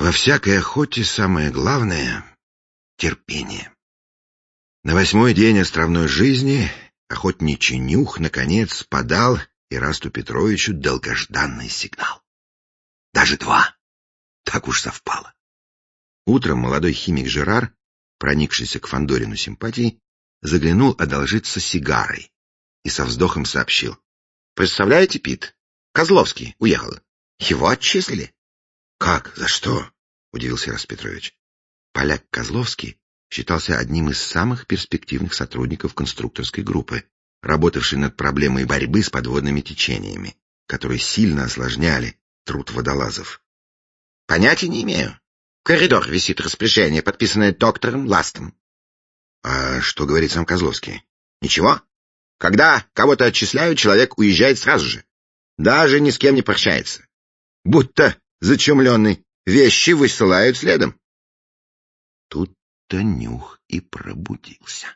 Во всякой охоте самое главное — терпение. На 8-й день островной жизни охотничий нюх наконец подал Ирасту Петровичу долгожданный сигнал. Даже 2. Так уж совпало. Утром молодой химик Жерар, проникшийся к Фандорину симпатией, заглянул одолжиться сигарой и со вздохом сообщил: «Представляете, Пит, Козловский уехал. Его отчислили». «Как? За что?» — удивился Ираст Петрович. Поляк Козловский считался одним из самых перспективных сотрудников конструкторской группы, работавшей над проблемой борьбы с подводными течениями, которые сильно осложняли труд водолазов. «Понятия не имею. Коридор висит распоряжение, подписанное доктором Ластом». «А что говорит сам Козловский?» «Ничего. Когда кого-то отчисляют, человек уезжает сразу же. Даже ни с кем не прощается. Будто зачумленный, вещи высылают следом». Тут-то нюх и пробудился.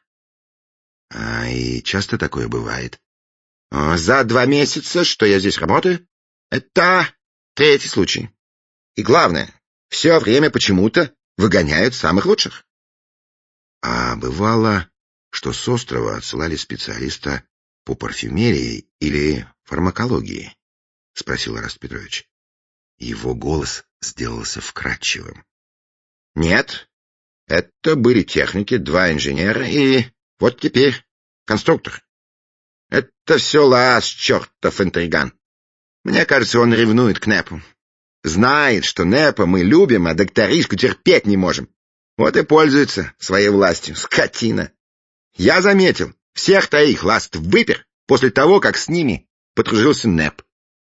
И часто такое бывает? За 2 месяца, что я здесь работаю, это 3-й случай. И главное, все время почему-то выгоняют самых лучших. А бывало, что с острова отсылали специалиста по парфюмерии или фармакологии? — спросил Ираст Петрович. Его голос сделался вкрадчивым. — Нет, это были техники, 2 инженера и вот теперь конструктор. Это все Лаас, чертов интриган. Мне кажется, он ревнует к Непу. Знает, что Непа мы любим, а докторишку терпеть не можем. Вот и пользуется своей властью, скотина. Я заметил, всех 3 Ласт выпер после того, как с ними подружился Неп.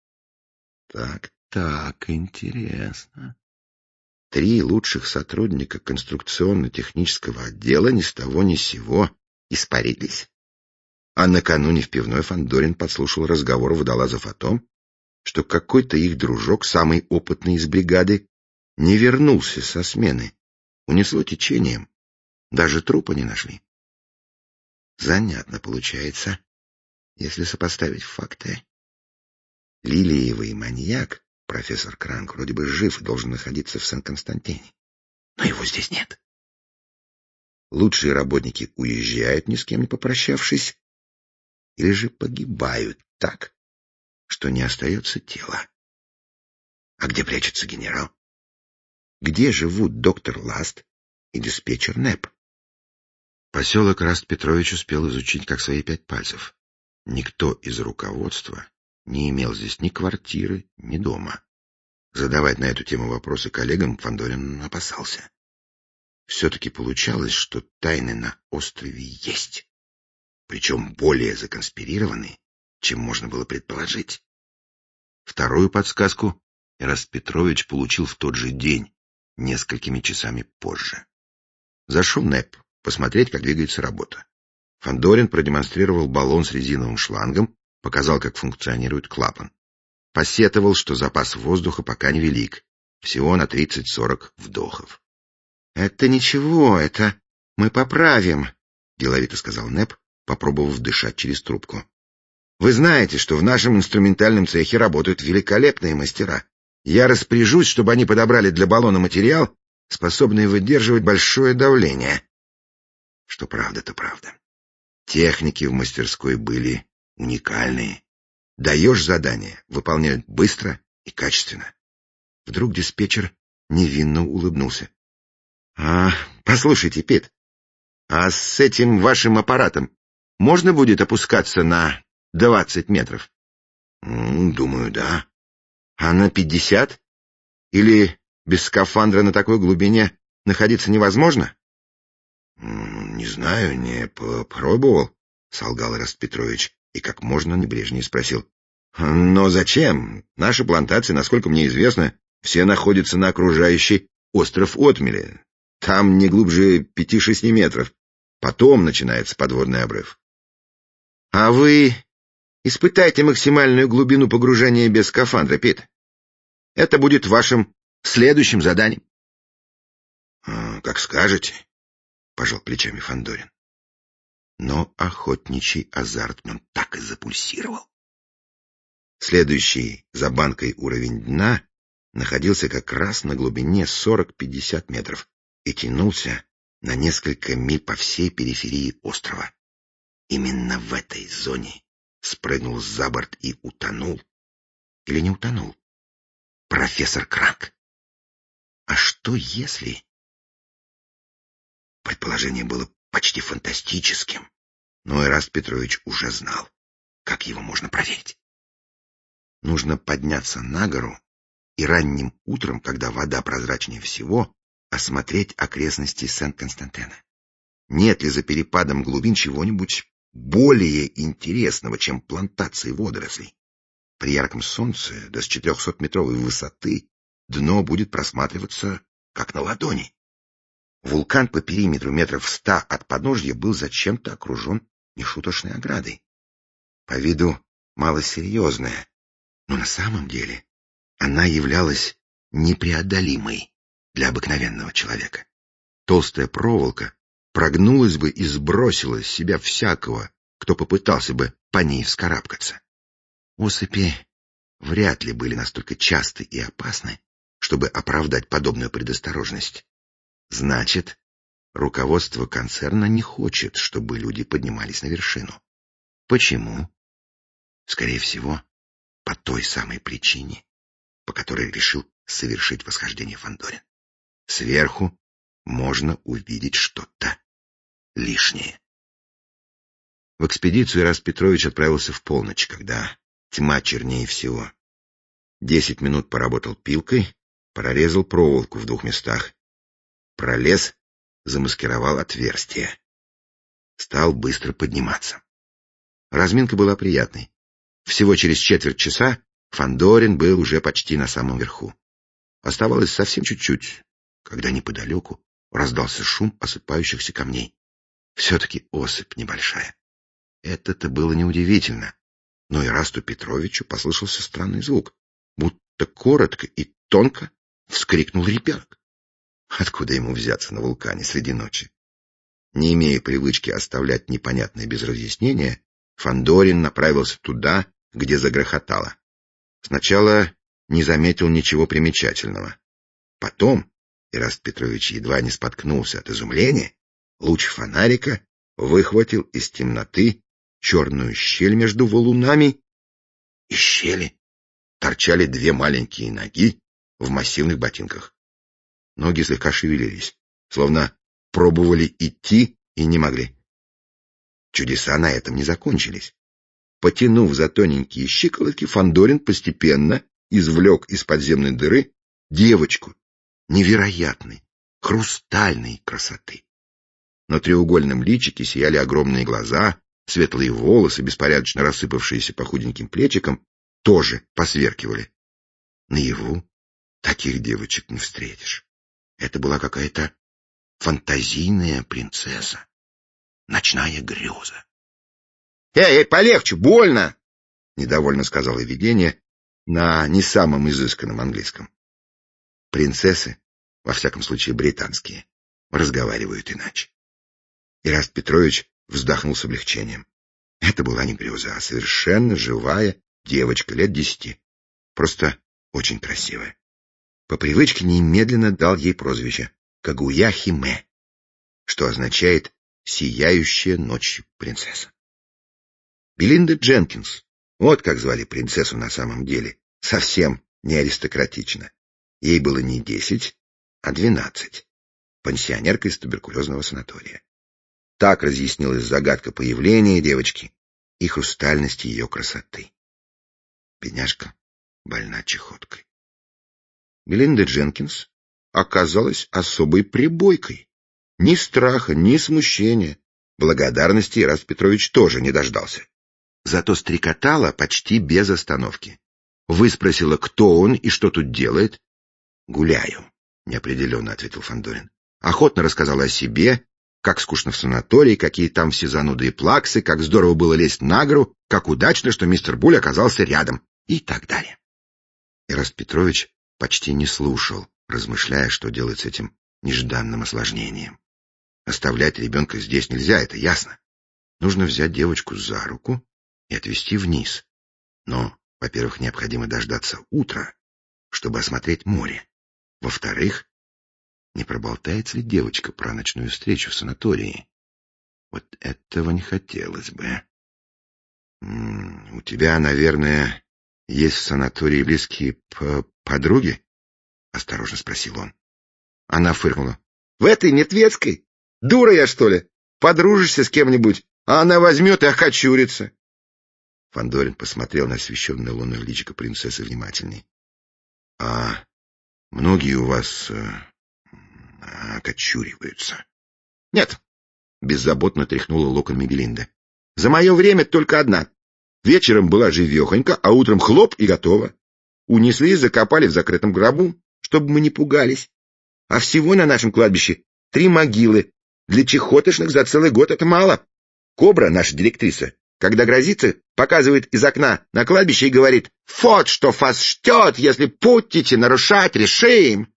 Так, интересно. 3 лучших сотрудника конструкционно-технического отдела ни с того ни с сего испарились. А накануне в пивной Фандорин подслушал разговор водолазов о том, что какой-то их дружок, самый опытный из бригады, не вернулся со смены. Унесло течением. Даже трупа не нашли. Занятно получается, если сопоставить факты. Лилиевый маньяк, профессор Кранк, вроде бы жив и должен находиться в Сен-Константине. Но его здесь нет. Лучшие работники уезжают, ни с кем не попрощавшись, или же погибают так, что не остается тела. А где прячется генерал? Где живут доктор Ласт и диспетчер Неп? Поселок Ираст Петрович успел изучить как свои 5 пальцев. Никто из руководства не имел здесь ни квартиры, ни дома. Задавать на эту тему вопросы коллегам Фандорин опасался. Все-таки получалось, что тайны на острове есть. Причем более законспирированные, чем можно было предположить. Вторую подсказку Ираст Петрович получил в тот же день, несколькими часами позже. Зашел Неп посмотреть, как двигается работа. Фандорин продемонстрировал баллон с резиновым шлангом, показал, как функционирует клапан. Посетовал, что запас воздуха пока невелик, всего на 30-40 вдохов. — Это ничего, это мы поправим, — деловито сказал Неп, попробовав дышать через трубку. — Вы знаете, что в нашем инструментальном цехе работают великолепные мастера. Я распоряжусь, чтобы они подобрали для баллона материал, способный выдерживать большое давление. Что правда, то правда. Техники в мастерской были уникальные. Даешь задание, выполняют быстро и качественно. Вдруг диспетчер невинно улыбнулся. — Послушайте, Пит, а с этим вашим аппаратом можно будет опускаться на 20 метров? — Думаю, да. — А на 50? Или без скафандра на такой глубине находиться невозможно? — Не знаю, не попробовал, — солгал Ираст Петрович и как можно небрежнее спросил. — Но зачем? Наши плантации, насколько мне известно, все находятся на окружающей остров отмели. Там не глубже 5-6 метров. Потом начинается подводный обрыв. — А вы испытайте максимальную глубину погружения без скафандра, Пит. Это будет вашим следующим заданием. — Как скажете, — пожал плечами Фандорин. Но охотничий азарт в нем так и запульсировал. Следующий за банкой уровень дна находился как раз на глубине 40-50 метров и тянулся на несколько миль по всей периферии острова. Именно в этой зоне спрыгнул за борт и утонул. Или не утонул? Профессор Кранк. А что если... Предположение было почти фантастическим, но Эраст Петрович уже знал, как его можно проверить. Нужно подняться на гору и ранним утром, когда вода прозрачнее всего, осмотреть окрестности Сен-Константена. Нет ли за перепадом глубин чего-нибудь более интересного, чем плантации водорослей? При ярком солнце, да с 400-метровой высоты, дно будет просматриваться как на ладони. Вулкан по периметру метров 100 от подножья был зачем-то окружен нешуточной оградой. По виду малосерьезная, но на самом деле она являлась непреодолимой для обыкновенного человека. Толстая проволока прогнулась бы и сбросила с себя всякого, кто попытался бы по ней вскарабкаться. Осыпи вряд ли были настолько часты и опасны, чтобы оправдать подобную предосторожность. Значит, руководство концерна не хочет, чтобы люди поднимались на вершину. Почему? Скорее всего, по той самой причине, по которой решил совершить восхождение Фандорин. Сверху можно увидеть что-то лишнее. В экспедицию Эраст Петрович отправился в полночь, когда тьма чернее всего. 10 минут поработал пилкой, прорезал проволоку в 2 местах. Пролез, замаскировал отверстие. Стал быстро подниматься. Разминка была приятной. Всего через четверть часа Фандорин был уже почти на самом верху. Оставалось совсем чуть-чуть, когда неподалеку раздался шум осыпающихся камней. Все-таки осыпь небольшая. Это-то было неудивительно. Но Эрасту Петровичу послышался странный звук, будто коротко и тонко вскрикнул ребенок. Откуда ему взяться на вулкане среди ночи? Не имея привычки оставлять непонятное без разъяснения, Фандорин направился туда, где загрохотало. Сначала не заметил ничего примечательного. Потом Эраст Петрович едва не споткнулся от изумления. Луч фонарика выхватил из темноты черную щель между валунами. Из щели торчали 2 маленькие ноги в массивных ботинках. Ноги слегка шевелились, словно пробовали идти и не могли. Чудеса на этом не закончились. Потянув за тоненькие щиколотки, Фандорин постепенно извлек из подземной дыры девочку невероятной, хрустальной красоты. На треугольном личике сияли огромные глаза, светлые волосы, беспорядочно рассыпавшиеся по худеньким плечикам, тоже посверкивали. Наяву таких девочек не встретишь. Это была какая-то фантазийная принцесса, ночная греза. «Эй, полегче, больно!» — недовольно сказала видение на не самом изысканном английском. Принцессы, во всяком случае британские, разговаривают иначе. Эраст Петрович вздохнул с облегчением. Это была не греза, а совершенно живая девочка лет 10, просто очень красивая. По привычке немедленно дал ей прозвище Кагуя Химе, что означает «сияющая ночью принцесса». Белинда Дженкинс, вот как звали принцессу на самом деле, совсем не аристократично. Ей было не 10, а 12, пансионерка из туберкулезного санатория. Так разъяснилась загадка появления девочки и хрустальности ее красоты. Бедняжка больна чахоткой. Белинда Дженкинс оказалась особой прибойкой. Ни страха, ни смущения. Благодарности Эраст Петрович тоже не дождался. Зато стрекотала почти без остановки. Выспросила, кто он и что тут делает. «Гуляю», — неопределенно ответил Фандорин. Охотно рассказала о себе, как скучно в санатории, какие там все зануды и плаксы, как здорово было лезть на гору, как удачно, что мистер Буль оказался рядом и так далее. Эраст Петрович почти не слушал, размышляя, что делать с этим нежданным осложнением. Оставлять ребенка здесь нельзя, это ясно. Нужно взять девочку за руку и отвезти вниз. Но, во-первых, необходимо дождаться утра, чтобы осмотреть море. Во-вторых, не проболтается ли девочка про ночную встречу в санатории? Вот этого не хотелось бы. У тебя, наверное, есть в санатории близкие подруги? Осторожно спросил он. Она фыркнула. В этой мертвецкой? Дура я, что ли? Подружишься с кем-нибудь, а она возьмет и окочурится. Фандорин посмотрел на освещенное луной личико принцессы внимательней. — А многие у вас окочуриваются? — Нет, — беззаботно тряхнула локонами Белинда. — За мое время только одна. Вечером была живехонька, а утром хлоп и готово. Унесли и закопали в закрытом гробу, чтобы мы не пугались. А всего на нашем кладбище 3 могилы. Для чехотошных за целый год это мало. Кобра, наша директриса, когда грозится, показывает из окна на кладбище и говорит: «Вот что вас ждет, если будете нарушать режим».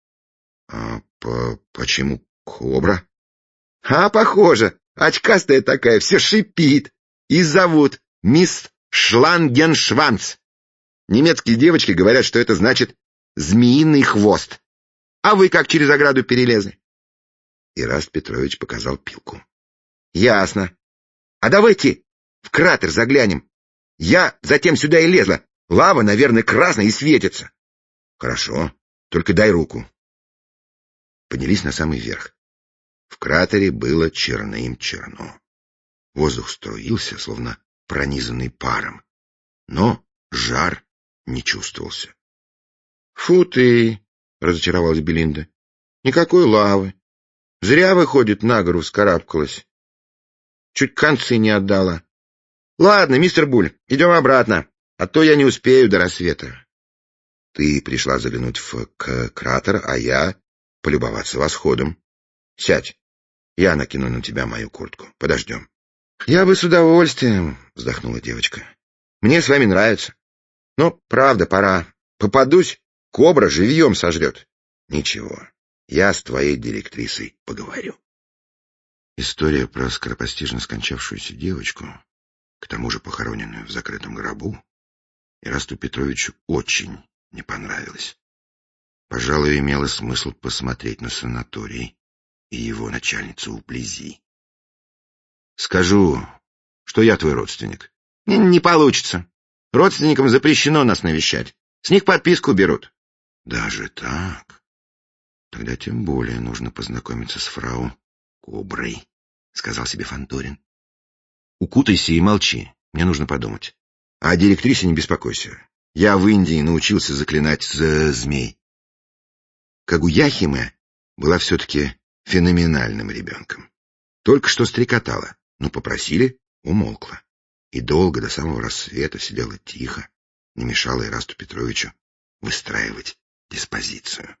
Почему кобра? Похоже. Очкастая такая, все шипит. И зовут мисс Шлангеншванц. Немецкие девочки говорят, что это значит «змеиный хвост». А вы как через ограду перелезли? Ираст Петрович показал пилку. Ясно. А давайте в кратер заглянем. Я затем сюда и лезла. Лава, наверное, красная и светится. Хорошо, только дай руку. Поднялись на самый верх. В кратере было черным-черно. Воздух струился, словно пронизанный паром. Но жар не чувствовался. — Фу ты! — разочаровалась Белинда. — Никакой лавы. Зря, выходит, на гору вскарабкалась. Чуть концы не отдала. Ладно, мистер Буль, идем обратно, а то я не успею до рассвета. Ты пришла заглянуть в кратер, а я полюбоваться восходом. Сядь, я накину на тебя мою куртку. Подождем. Я бы с удовольствием, вздохнула девочка. Мне с вами нравится. Но, правда, пора. Попадусь, кобра живьем сожрет. Ничего. Я с твоей директрисой поговорю. История про скоропостижно скончавшуюся девочку, к тому же похороненную в закрытом гробу, Ирасту Петровичу очень не понравилась. Пожалуй, имело смысл посмотреть на санаторий и его начальницу вблизи. Скажу, что я твой родственник. Не получится. Родственникам запрещено нас навещать. С них подписку берут. Даже так? Тогда тем более нужно познакомиться с фрау Коброй, сказал себе Фандорин. Укутайся и молчи, мне нужно подумать. А о директрисе не беспокойся. Я в Индии научился заклинать змей. Кагуяхиме была все-таки феноменальным ребенком. Только что стрекотала, но попросили, умолкла. И долго, до самого рассвета, сидела тихо, не мешала Ирасту Петровичу выстраивать диспозицию.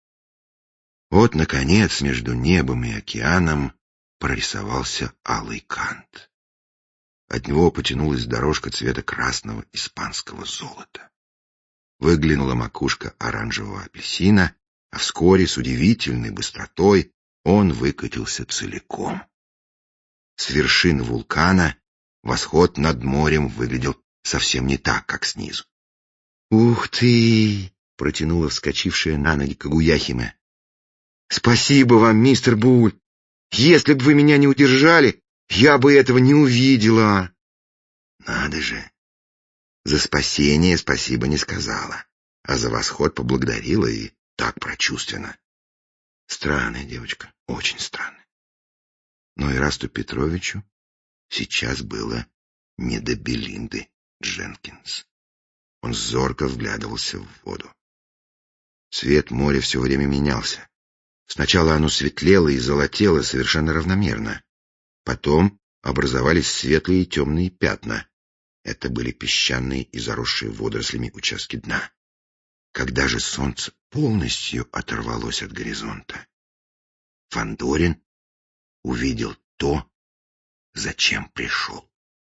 Вот, наконец, между небом и океаном прорисовался алый кант. От него потянулась дорожка цвета красного испанского золота. Выглянула макушка оранжевого апельсина, а вскоре с удивительной быстротой он выкатился целиком. С вершины вулкана восход над морем выглядел совсем не так, как снизу. «Ух ты!» — протянула вскочившая на ноги Кагуяхиме. «Спасибо вам, мистер Буль! Если бы вы меня не удержали, я бы этого не увидела!» Надо же! За спасение спасибо не сказала, а за восход поблагодарила и так прочувственно. Странная девочка, очень странная. Но Ирасту Петровичу сейчас было не до Белинды Дженкинс. Он зорко вглядывался в воду. Цвет моря все время менялся. Сначала оно светлело и золотело совершенно равномерно. Потом образовались светлые и темные пятна. Это были песчаные и заросшие водорослями участки дна. Когда же солнце полностью оторвалось от горизонта, Фандорин увидел то, зачем пришел.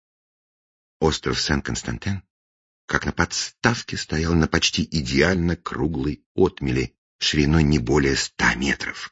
Остров Сен-Константин, как на подставке, стоял на почти идеально круглой отмели, шириной не более 100 метров.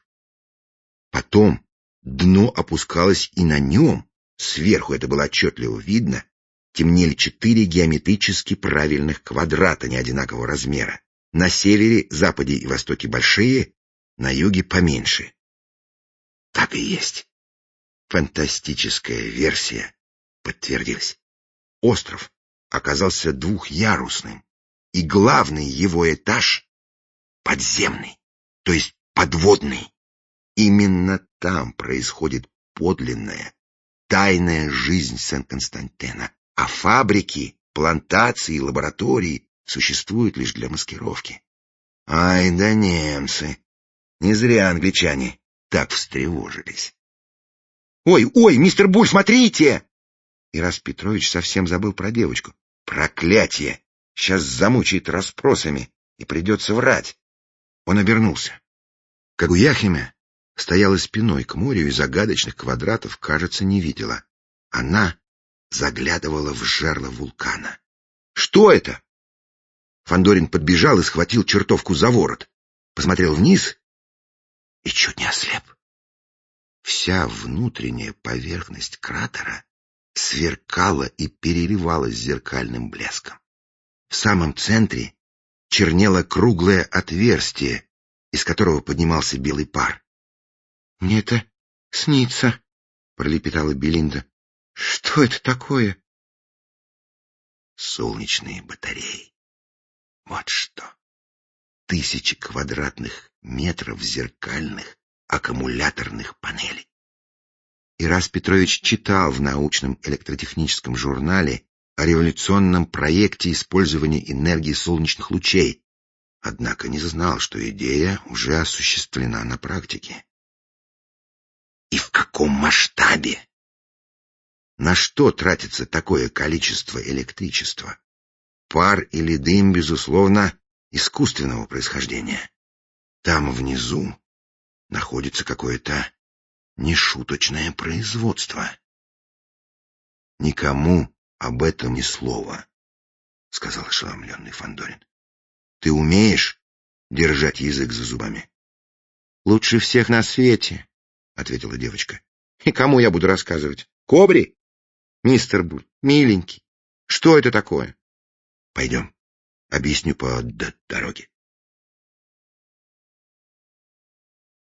Потом дно опускалось, и на нем, сверху это было отчетливо видно, темнели 4 геометрически правильных квадрата неодинакового размера, На севере, западе и востоке большие, на юге поменьше. Так и есть. Фантастическая версия подтвердилась. Остров оказался двухъярусным, и главный его этаж подземный, то есть подводный. Именно там происходит подлинная, тайная жизнь Сен-Константина, а фабрики, плантации и лаборатории существуют лишь для маскировки. Ай да немцы! Не зря англичане так встревожились. «Ой, ой, мистер Буль, смотрите!» Ирас Петрович совсем забыл про девочку. «Проклятие! Сейчас замучает расспросами, и придется врать». Он обернулся. Кагуяхиме стояла спиной к морю и загадочных квадратов, кажется, не видела. Она заглядывала в жерло вулкана. «Что это?» Фандорин подбежал и схватил чертовку за ворот. Посмотрел вниз и чуть не ослеп. Вся внутренняя поверхность кратера сверкала и переливалась зеркальным блеском. В самом центре чернело круглое отверстие, из которого поднимался белый пар. — Мне это снится, — пролепетала Белинда. — Что это такое? — Солнечные батареи. Вот что. 1000 квадратных метров зеркальных аккумуляторных панелей. Ирас Петрович читал в научном электротехническом журнале о революционном проекте использования энергии солнечных лучей, однако не знал, что идея уже осуществлена на практике. И в каком масштабе? На что тратится такое количество электричества? Пар или дым, безусловно, искусственного происхождения. Там внизу находится какое-то нешуточное производство. — Никому об этом ни слова, — сказал ошеломленный Фандорин. — Ты умеешь держать язык за зубами? — Лучше всех на свете, — ответила девочка. — И кому я буду рассказывать? Кобре? Мистер Буль, миленький, что это такое? — Пойдем, объясню по дороге.